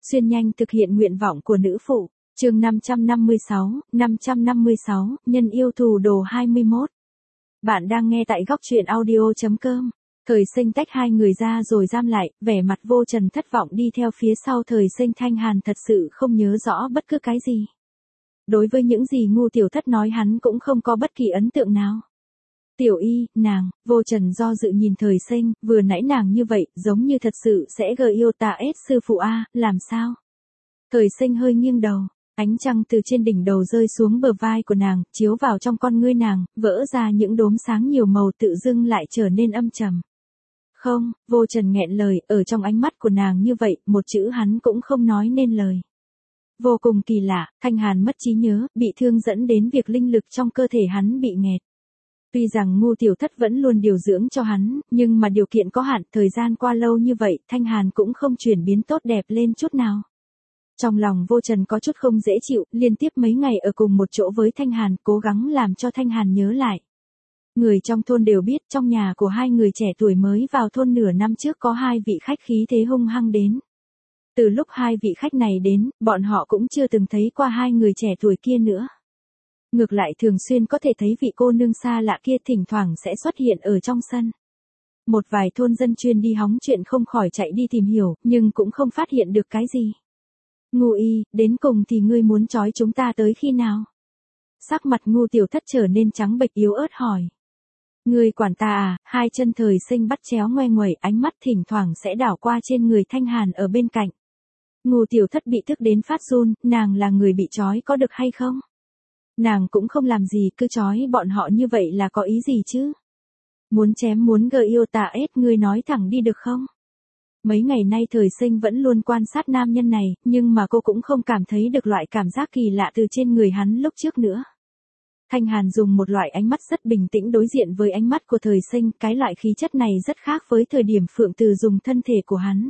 xuyên nhanh thực hiện nguyện vọng của nữ phụ. Chương 556, nhân yêu thù đồ 21. Bạn đang nghe tại góc truyện audio.com. Thời Sinh tách hai người ra rồi giam lại, vẻ mặt vô trần thất vọng đi theo phía sau Thời Sinh. Thanh Hàn thật sự không nhớ rõ bất cứ cái gì. Đối với những gì Ngu Tiểu Thất nói hắn cũng không có bất kỳ ấn tượng nào. Tiểu Y, nàng, vô trần do dự nhìn Thời Sinh, vừa nãy nàng như vậy, giống như thật sự sẽ gợi yêu ta sư phụ a, làm sao? Thời Sinh hơi nghiêng đầu, ánh trăng từ trên đỉnh đầu rơi xuống bờ vai của nàng, chiếu vào trong con ngươi nàng, vỡ ra những đốm sáng nhiều màu tự dưng lại trở nên âm trầm. Không, vô trần nghẹn lời, ở trong ánh mắt của nàng như vậy, một chữ hắn cũng không nói nên lời. Vô cùng kỳ lạ, Thanh Hàn mất trí nhớ, bị thương dẫn đến việc linh lực trong cơ thể hắn bị nghẹt. Tuy rằng Ngu Tiểu Thất vẫn luôn điều dưỡng cho hắn, nhưng mà điều kiện có hạn, thời gian qua lâu như vậy, Thanh Hàn cũng không chuyển biến tốt đẹp lên chút nào. Trong lòng vô trần có chút không dễ chịu, liên tiếp mấy ngày ở cùng một chỗ với Thanh Hàn, cố gắng làm cho Thanh Hàn nhớ lại. Người trong thôn đều biết trong nhà của hai người trẻ tuổi mới vào thôn nửa năm trước có hai vị khách khí thế hung hăng đến. Từ lúc hai vị khách này đến, bọn họ cũng chưa từng thấy qua hai người trẻ tuổi kia nữa. Ngược lại thường xuyên có thể thấy vị cô nương xa lạ kia thỉnh thoảng sẽ xuất hiện ở trong sân. Một vài thôn dân chuyên đi hóng chuyện không khỏi chạy đi tìm hiểu, nhưng cũng không phát hiện được cái gì. Ngu Y, đến cùng thì ngươi muốn trói chúng ta tới khi nào? Sắc mặt Ngu Tiểu Thất trở nên trắng bệch yếu ớt hỏi. Ngươi quản ta à? Hai chân Thời Sinh bắt chéo ngoe nguẩy, ánh mắt thỉnh thoảng sẽ đảo qua trên người Thanh Hàn ở bên cạnh. Ngu Tiểu Thất bị tức đến phát run, nàng là người bị trói có được hay không? Nàng cũng không làm gì, cứ trói bọn họ như vậy là có ý gì chứ? Muốn chém muốn gợi yêu ta ngươi nói thẳng đi được không? Mấy ngày nay Thời Sinh vẫn luôn quan sát nam nhân này, nhưng mà cô cũng không cảm thấy được loại cảm giác kỳ lạ từ trên người hắn lúc trước nữa. Thanh Hàn dùng một loại ánh mắt rất bình tĩnh đối diện với ánh mắt của Thời Sinh, cái loại khí chất này rất khác với thời điểm Phượng Từ dùng thân thể của hắn.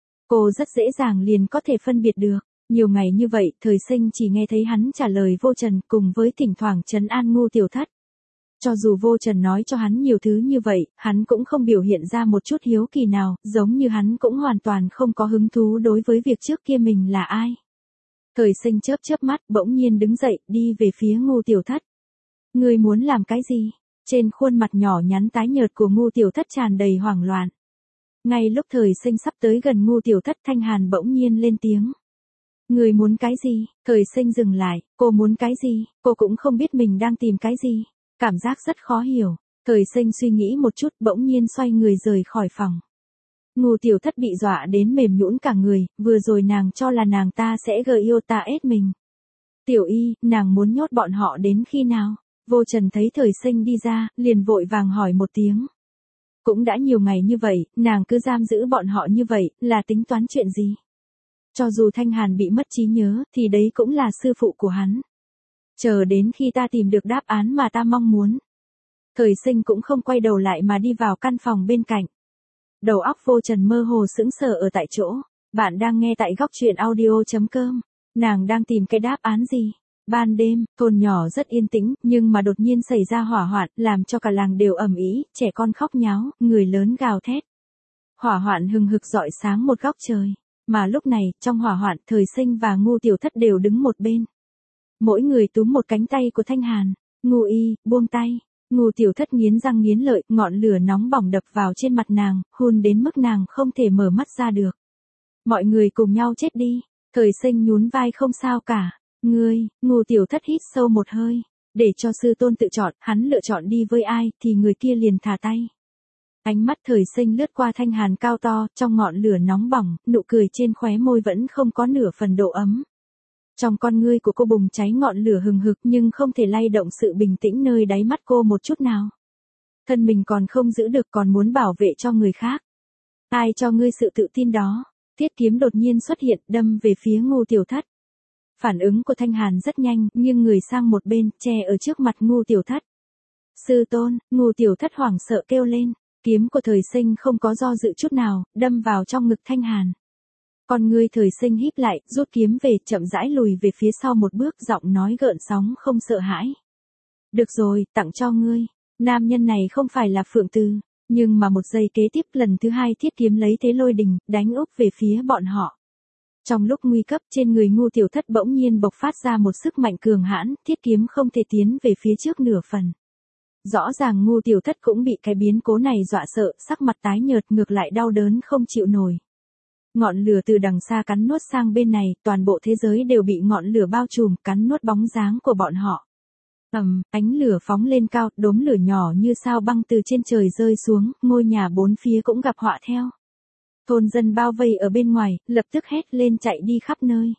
Cô rất dễ dàng liền có thể phân biệt được. Nhiều ngày như vậy, Thời Sinh chỉ nghe thấy hắn trả lời vô trần cùng với thỉnh thoảng trấn an Ngu Tiểu Thất. Cho dù vô trần nói cho hắn nhiều thứ như vậy, hắn cũng không biểu hiện ra một chút hiếu kỳ nào, giống như hắn cũng hoàn toàn không có hứng thú đối với việc trước kia mình là ai. Thời Sinh chớp chớp mắt, bỗng nhiên đứng dậy, đi về phía Ngu Tiểu Thất. Ngươi muốn làm cái gì? Trên khuôn mặt nhỏ nhắn tái nhợt của Ngu Tiểu Thất tràn đầy hoảng loạn. Ngay lúc Thời Sinh sắp tới gần Ngu Tiểu Thất, Thanh Hàn bỗng nhiên lên tiếng. Ngươi muốn cái gì? Thời Sinh dừng lại, cô muốn cái gì? Cô cũng không biết mình đang tìm cái gì. Cảm giác rất khó hiểu. Thời Sinh suy nghĩ một chút, bỗng nhiên xoay người rời khỏi phòng. Ngu Tiểu Thất bị dọa đến mềm nhũn cả người, vừa rồi nàng cho là nàng ta sẽ gợi yêu ta mình. Tiểu Y, nàng muốn nhốt bọn họ đến khi nào? Vô trần thấy Thời Sinh đi ra, liền vội vàng hỏi một tiếng. Cũng đã nhiều ngày như vậy, nàng cứ giam giữ bọn họ như vậy, là tính toán chuyện gì? Cho dù Thanh Hàn bị mất trí nhớ, thì đấy cũng là sư phụ của hắn. Chờ đến khi ta tìm được đáp án mà ta mong muốn. Thời Sinh cũng không quay đầu lại mà đi vào căn phòng bên cạnh. Đầu óc vô trần mơ hồ sững sờ ở tại chỗ. Bạn đang nghe tại góc truyện audio.com. Nàng đang tìm cái đáp án gì? Ban đêm, thôn nhỏ rất yên tĩnh, nhưng mà đột nhiên xảy ra hỏa hoạn, làm cho cả làng đều ầm ĩ, trẻ con khóc nháo, người lớn gào thét. Hỏa hoạn hừng hực rọi sáng một góc trời. Mà lúc này, trong hỏa hoạn, Thời Sinh và Ngu Tiểu Thất đều đứng một bên. Mỗi người túm một cánh tay của Thanh Hàn. Ngu Y, buông tay. Ngu Tiểu Thất nghiến răng nghiến lợi, ngọn lửa nóng bỏng đập vào trên mặt nàng, hun đến mức nàng không thể mở mắt ra được. Mọi người cùng nhau chết đi. Thời Sinh nhún vai không sao cả. Ngu Tiểu Thất hít sâu một hơi. Để cho sư tôn tự chọn, hắn lựa chọn đi với ai, thì người kia liền thả tay. Ánh mắt Thời Sinh lướt qua Thanh Hàn cao to, trong ngọn lửa nóng bỏng, nụ cười trên khóe môi vẫn không có nửa phần độ ấm. Trong con ngươi của cô bùng cháy ngọn lửa hừng hực nhưng không thể lay động sự bình tĩnh nơi đáy mắt cô một chút nào. Thân mình còn không giữ được còn muốn bảo vệ cho người khác. Ai cho ngươi sự tự tin đó? Thiết kiếm đột nhiên xuất hiện đâm về phía Ngu Tiểu Thất. Phản ứng của Thanh Hàn rất nhanh, nghiêng người sang một bên, che ở trước mặt Ngu Tiểu Thất. Sư tôn, Ngu Tiểu Thất hoảng sợ kêu lên. Kiếm của Thời Sinh không có do dự chút nào, đâm vào trong ngực Thanh Hàn. Con ngươi Thời Sinh híp lại, rút kiếm về, chậm rãi lùi về phía sau một bước, giọng nói gợn sóng không sợ hãi. Được rồi, tặng cho ngươi. Nam nhân này không phải là Phượng Từ, nhưng mà một giây kế tiếp lần thứ hai thiết kiếm lấy thế lôi đình, đánh úp về phía bọn họ. Trong lúc nguy cấp, trên người Ngô Tiểu Thất bỗng nhiên bộc phát ra một sức mạnh cường hãn, thiết kiếm không thể tiến về phía trước nửa phần. Rõ ràng Ngô Tiểu Thất cũng bị cái biến cố này dọa sợ, sắc mặt tái nhợt, ngược lại đau đớn không chịu nổi. Ngọn lửa từ đằng xa cắn nuốt sang bên này, toàn bộ thế giới đều bị ngọn lửa bao trùm, cắn nuốt bóng dáng của bọn họ. Ánh lửa phóng lên cao, đốm lửa nhỏ như sao băng từ trên trời rơi xuống, ngôi nhà bốn phía cũng gặp họa theo. Thôn dân bao vây ở bên ngoài, lập tức hét lên chạy đi khắp nơi.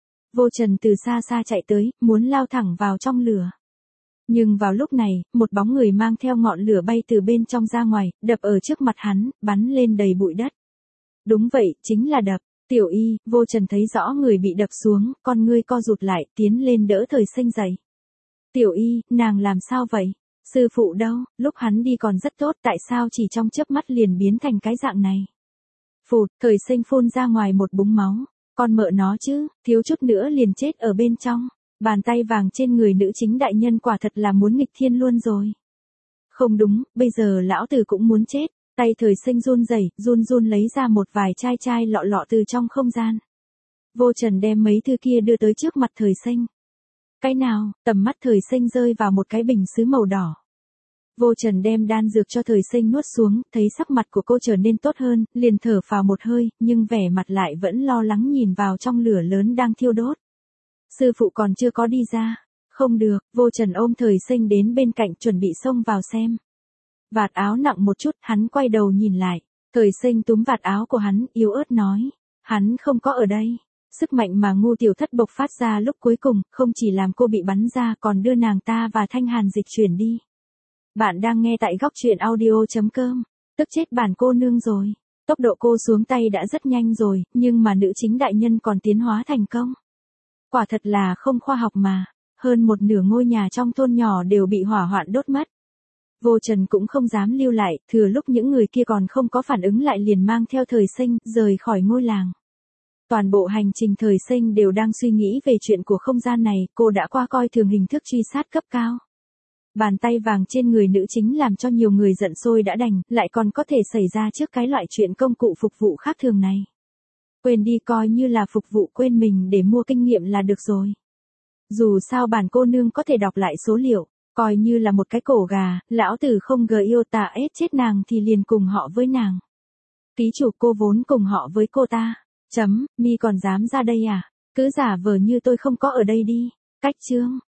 Vô Trần từ xa xa chạy tới, muốn lao thẳng vào trong lửa. Nhưng vào lúc này, một bóng người mang theo ngọn lửa bay từ bên trong ra ngoài, đập ở trước mặt hắn, bắn lên đầy bụi đất. Đúng vậy, chính là đập. Tiểu Y, Vô Trần thấy rõ người bị đập xuống, con ngươi co rụt lại, tiến lên đỡ Thời Sinh dậy. Tiểu Y, nàng làm sao vậy? Sư phụ đâu, lúc hắn đi còn rất tốt, tại sao chỉ trong chớp mắt liền biến thành cái dạng này? Phụt, Thời Sinh phun ra ngoài một búng máu. Con mợ nó chứ, thiếu chút nữa liền chết ở bên trong. Bàn tay vàng trên người nữ chính đại nhân quả thật là muốn nghịch thiên luôn rồi. Không đúng, bây giờ lão tử cũng muốn chết. Tay Thời Sinh run rẩy, run run lấy ra một vài chai lọ lọ từ trong không gian. Vô Trần đem mấy thứ kia đưa tới trước mặt Thời Sinh. Cái nào? Tầm mắt Thời Sinh rơi vào một cái bình sứ màu đỏ. Vô Trần đem đan dược cho Thời Sinh nuốt xuống, thấy sắc mặt của cô trở nên tốt hơn, liền thở phào một hơi, nhưng vẻ mặt lại vẫn lo lắng nhìn vào trong lửa lớn đang thiêu đốt. Sư phụ còn chưa có đi ra. Không được, Vô Trần ôm Thời Sinh đến bên cạnh chuẩn bị xông vào xem. Vạt áo nặng một chút, hắn quay đầu nhìn lại. Thời Sinh túm vạt áo của hắn, yếu ớt nói. Hắn không có ở đây. Sức mạnh mà Ngô Tiểu Thất bộc phát ra lúc cuối cùng, không chỉ làm cô bị bắn ra còn đưa nàng ta và Thanh Hàn dịch chuyển đi. Bạn đang nghe tại góc truyện audio.com. Tức chết bản cô nương rồi. Tốc độ cô xuống tay đã rất nhanh rồi, nhưng mà nữ chính đại nhân còn tiến hóa thành công. Quả thật là không khoa học mà. Hơn một nửa ngôi nhà trong thôn nhỏ đều bị hỏa hoạn đốt mất. Vô Trần cũng không dám lưu lại, thừa lúc những người kia còn không có phản ứng lại liền mang theo Thời Sinh, rời khỏi ngôi làng. Toàn bộ hành trình Thời Sinh đều đang suy nghĩ về chuyện của không gian này, cô đã qua coi thường hình thức truy sát cấp cao. Bàn tay vàng trên người nữ chính làm cho nhiều người giận sôi đã đành, lại còn có thể xảy ra trước cái loại chuyện công cụ phục vụ khác thường này. Quên đi, coi như là phục vụ quên mình để mua kinh nghiệm là được rồi. Dù sao bản cô nương có thể đọc lại số liệu, coi như là một cái cổ gà, lão tử không gờ yêu ta ết chết nàng thì liền cùng họ với nàng. Ký chủ cô vốn cùng họ với cô ta. Mi còn dám ra đây à? Cứ giả vờ như tôi không có ở đây đi. Cách chương.